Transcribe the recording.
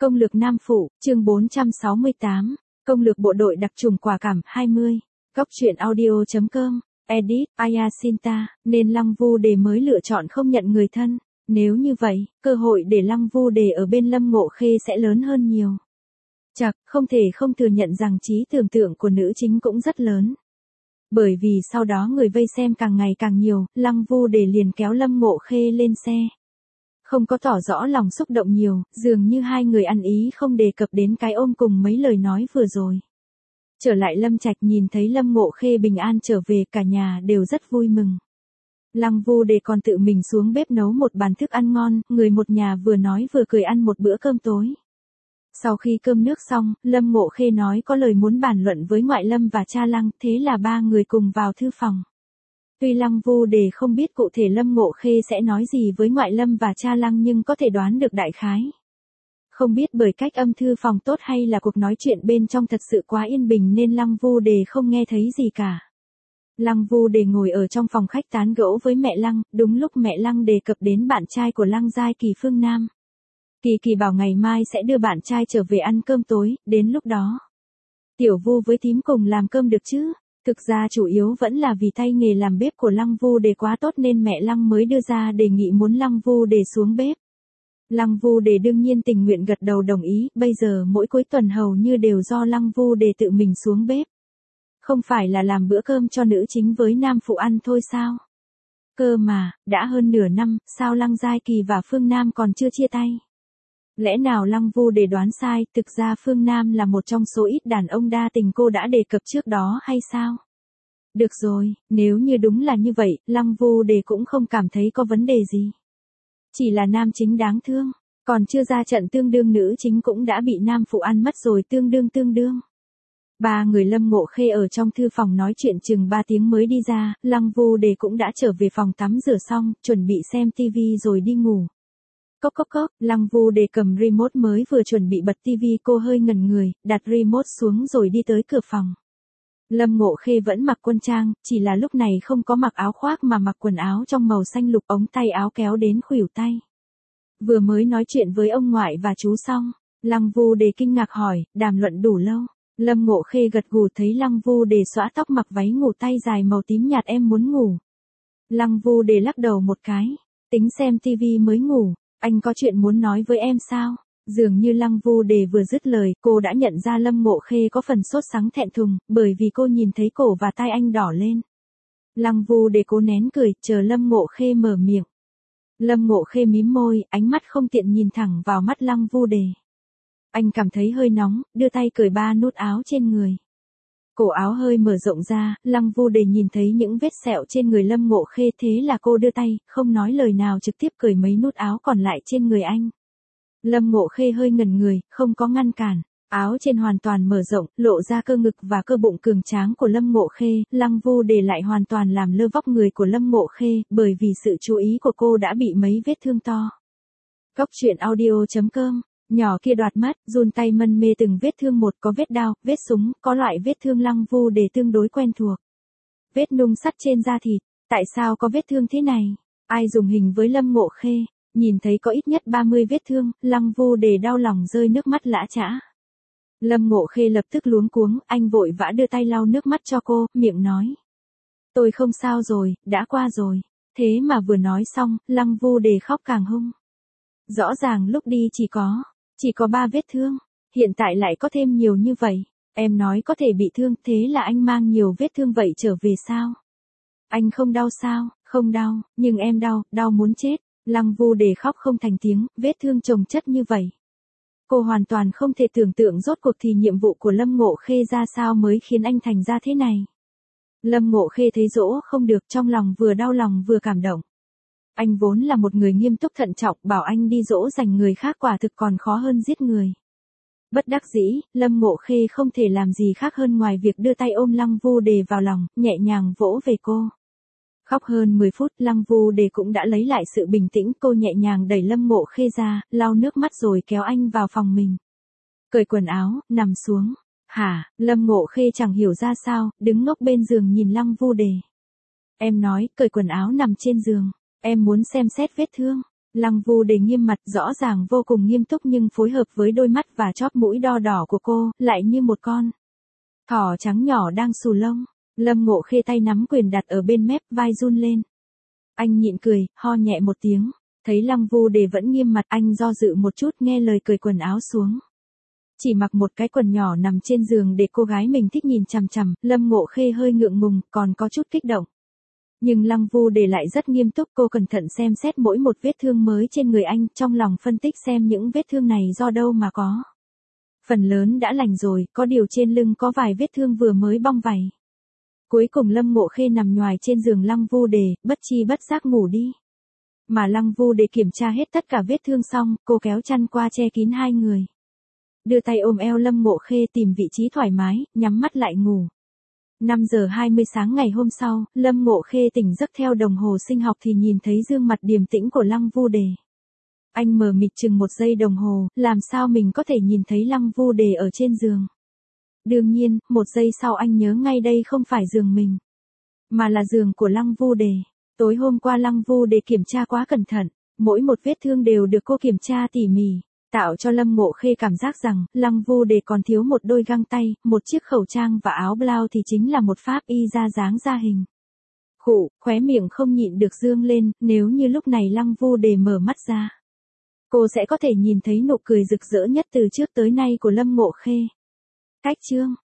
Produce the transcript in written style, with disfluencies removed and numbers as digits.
Công lược Nam Phụ, chương 468. Công lược bộ đội đặc trùng quả cảm 20. Góc truyện audio.com. Edit, Ayasinta, nên Lăng Vu Đề mới lựa chọn không nhận người thân. Nếu như vậy, cơ hội để Lăng Vu Đề ở bên Lâm Ngộ Khê sẽ lớn hơn nhiều. Chậc, không thể không thừa nhận rằng trí tưởng tượng của nữ chính cũng rất lớn. Bởi vì sau đó người vây xem càng ngày càng nhiều, Lăng Vu Đề liền kéo Lâm Ngộ Khê lên xe. Không có tỏ rõ lòng xúc động nhiều, dường như hai người ăn ý không đề cập đến cái ôm cùng mấy lời nói vừa rồi. Trở lại Lâm Trạch nhìn thấy Lâm Ngộ Khê bình an trở về, cả nhà đều rất vui mừng. Lăng Vu Đề còn tự mình xuống bếp nấu một bàn thức ăn ngon, người một nhà vừa nói vừa cười ăn một bữa cơm tối. Sau khi cơm nước xong, Lâm Ngộ Khê nói có lời muốn bàn luận với ngoại Lâm và cha Lăng, thế là ba người cùng vào thư phòng. Tuy Lăng Vu Đề không biết cụ thể Lâm Ngộ Khê sẽ nói gì với ngoại Lâm và cha Lăng nhưng có thể đoán được đại khái. Không biết bởi cách âm thư phòng tốt hay là cuộc nói chuyện bên trong thật sự quá yên bình nên Lăng Vu Đề không nghe thấy gì cả. Lăng Vu Đề ngồi ở trong phòng khách tán gẫu với mẹ Lăng, đúng lúc mẹ Lăng đề cập đến bạn trai của Lăng Giai Kỳ Phương Nam. Kỳ Kỳ bảo ngày mai sẽ đưa bạn trai trở về ăn cơm tối, đến lúc đó Tiểu Vu với thím cùng làm cơm được chứ? Thực ra chủ yếu vẫn là vì tay nghề làm bếp của Lăng Vu Đề quá tốt nên mẹ Lăng mới đưa ra đề nghị muốn Lăng Vu Đề xuống bếp. Lăng Vu Đề đương nhiên tình nguyện gật đầu đồng ý, bây giờ mỗi cuối tuần hầu như đều do Lăng Vu Đề tự mình xuống bếp. Không phải là làm bữa cơm cho nữ chính với nam phụ ăn thôi sao? Cơ mà, đã hơn nửa năm, sao Lăng Giai Kỳ và Phương Nam còn chưa chia tay? Lẽ nào Lăng Vu Đề đoán sai, thực ra Phương Nam là một trong số ít đàn ông đa tình cô đã đề cập trước đó hay sao? Được rồi, nếu như đúng là như vậy, Lăng Vu Đề cũng không cảm thấy có vấn đề gì. Chỉ là nam chính đáng thương, còn chưa ra trận tương đương nữ chính cũng đã bị nam phụ ăn mất rồi tương đương. Ba người Lâm Ngộ Khê ở trong thư phòng nói chuyện chừng 3 tiếng mới đi ra, Lăng Vu Đề cũng đã trở về phòng tắm rửa xong, chuẩn bị xem tivi rồi đi ngủ. Cốc, Lăng Vu Đề cầm remote mới vừa chuẩn bị bật tivi, cô hơi ngẩn người, đặt remote xuống rồi đi tới cửa phòng. Lâm Ngộ Khê vẫn mặc quân trang, chỉ là lúc này không có mặc áo khoác mà mặc quần áo trong màu xanh lục, ống tay áo kéo đến khuỷu tay. Vừa mới nói chuyện với ông ngoại và chú xong, Lăng Vu Đề kinh ngạc hỏi, đàm luận đủ lâu. Lâm Ngộ Khê gật gù, thấy Lăng Vu Đề xõa tóc mặc váy ngủ tay dài màu tím nhạt, em muốn ngủ. Lăng Vu Đề lắc đầu một cái, tính xem tivi mới ngủ. Anh có chuyện muốn nói với em sao? Dường như Lăng Vu Đề vừa dứt lời, cô đã nhận ra Lâm Ngộ Khê có phần sốt sắng thẹn thùng, bởi vì cô nhìn thấy cổ và tai anh đỏ lên. Lăng Vu Đề cố nén cười, chờ Lâm Ngộ Khê mở miệng. Lâm Ngộ Khê mím môi, ánh mắt không tiện nhìn thẳng vào mắt Lăng Vu Đề. Anh cảm thấy hơi nóng, đưa tay cởi ba nút áo trên người. Cổ áo hơi mở rộng ra, Lăng Vu Đề nhìn thấy những vết sẹo trên người Lâm Ngộ Khê, thế là cô đưa tay, không nói lời nào trực tiếp cởi mấy nút áo còn lại trên người anh. Lâm Ngộ Khê hơi ngẩn người, không có ngăn cản. Áo trên hoàn toàn mở rộng, lộ ra cơ ngực và cơ bụng cường tráng của Lâm Ngộ Khê, Lăng Vu Đề lại hoàn toàn làm lơ vóc người của Lâm Ngộ Khê, bởi vì sự chú ý của cô đã bị mấy vết thương to. Góc truyện audio.com. Nhỏ kia đoạt mắt, run tay mân mê từng vết thương một, có vết đao, vết súng, có loại vết thương Lăng Vu Đề tương đối quen thuộc. Vết nung sắt trên da thịt, tại sao có vết thương thế này? Ai dùng hình với Lâm Ngộ Khê? Nhìn thấy có ít nhất 30 vết thương, Lăng Vu Đề đau lòng rơi nước mắt lã chã. Lâm Ngộ Khê lập tức luống cuống, anh vội vã đưa tay lau nước mắt cho cô, miệng nói. Tôi không sao rồi, đã qua rồi. Thế mà vừa nói xong, Lăng Vu Đề khóc càng hung. Rõ ràng lúc đi chỉ có 3 vết thương, hiện tại lại có thêm nhiều như vậy. Em nói có thể bị thương, thế là anh mang nhiều vết thương vậy trở về sao? Anh không đau sao? Không đau, nhưng em đau muốn chết. Lăng Vu Đề khóc không thành tiếng, vết thương chồng chất như vậy. Cô hoàn toàn không thể tưởng tượng rốt cuộc thì nhiệm vụ của Lâm Ngộ Khê ra sao mới khiến anh thành ra thế này. Lâm Ngộ Khê thấy dỗ không được, trong lòng vừa đau lòng vừa cảm động. Anh vốn là một người nghiêm túc thận trọng, bảo anh đi dỗ dành người khác quả thực còn khó hơn giết người. Bất đắc dĩ, Lâm Ngộ Khê không thể làm gì khác hơn ngoài việc đưa tay ôm Lăng Vu Đề vào lòng, nhẹ nhàng vỗ về cô. Khóc hơn 10 phút, Lăng Vu Đề cũng đã lấy lại sự bình tĩnh, cô nhẹ nhàng đẩy Lâm Ngộ Khê ra, lau nước mắt rồi kéo anh vào phòng mình. Cởi quần áo, nằm xuống. Hả? Lâm Ngộ Khê chẳng hiểu ra sao, đứng ngốc bên giường nhìn Lăng Vu Đề. Em nói, cởi quần áo nằm trên giường. Em muốn xem xét vết thương. Lăng Vu Đề nghiêm mặt, rõ ràng vô cùng nghiêm túc nhưng phối hợp với đôi mắt và chóp mũi đo đỏ của cô, lại như một con thỏ trắng nhỏ đang xù lông. Lâm Ngộ Khê tay nắm quyền đặt ở bên mép, vai run lên. Anh nhịn cười, ho nhẹ một tiếng. Thấy Lăng Vu Đề vẫn nghiêm mặt, anh do dự một chút, nghe lời cởi quần áo xuống. Chỉ mặc một cái quần nhỏ nằm trên giường để cô gái mình thích nhìn chằm chằm, Lâm Ngộ Khê hơi ngượng ngùng, còn có chút kích động. Nhưng Lăng Vu Đề lại rất nghiêm túc, cô cẩn thận xem xét mỗi một vết thương mới trên người anh, trong lòng phân tích xem những vết thương này do đâu mà có. Phần lớn đã lành rồi, có điều trên lưng có vài vết thương vừa mới bong vảy. Cuối cùng Lâm Ngộ Khê nằm nhoài trên giường Lăng Vu Đề, bất chi bất giác ngủ đi. Mà Lăng Vu Đề kiểm tra hết tất cả vết thương xong, cô kéo chăn qua che kín hai người. Đưa tay ôm eo Lâm Ngộ Khê, tìm vị trí thoải mái, nhắm mắt lại ngủ. 5 giờ 20 sáng ngày hôm sau, Lâm Ngộ Khê tỉnh giấc theo đồng hồ sinh học thì nhìn thấy gương mặt điềm tĩnh của Lăng Vu Đề. Anh mờ mịt chừng 1 giây đồng hồ, làm sao mình có thể nhìn thấy Lăng Vu Đề ở trên giường. Đương nhiên, 1 giây sau anh nhớ ngay đây không phải giường mình, mà là giường của Lăng Vu Đề. Tối hôm qua Lăng Vu Đề kiểm tra quá cẩn thận, mỗi một vết thương đều được cô kiểm tra tỉ mỉ, tạo cho Lâm Ngộ Khê cảm giác rằng Lăng Vu Đề còn thiếu một đôi găng tay, một chiếc khẩu trang và áo blau thì chính là một pháp y ra dáng ra hình. Khụ, khóe miệng không nhịn được dương lên, nếu như lúc này Lăng Vu Đề mở mắt ra, cô sẽ có thể nhìn thấy nụ cười rực rỡ nhất từ trước tới nay của Lâm Ngộ Khê. Cách chương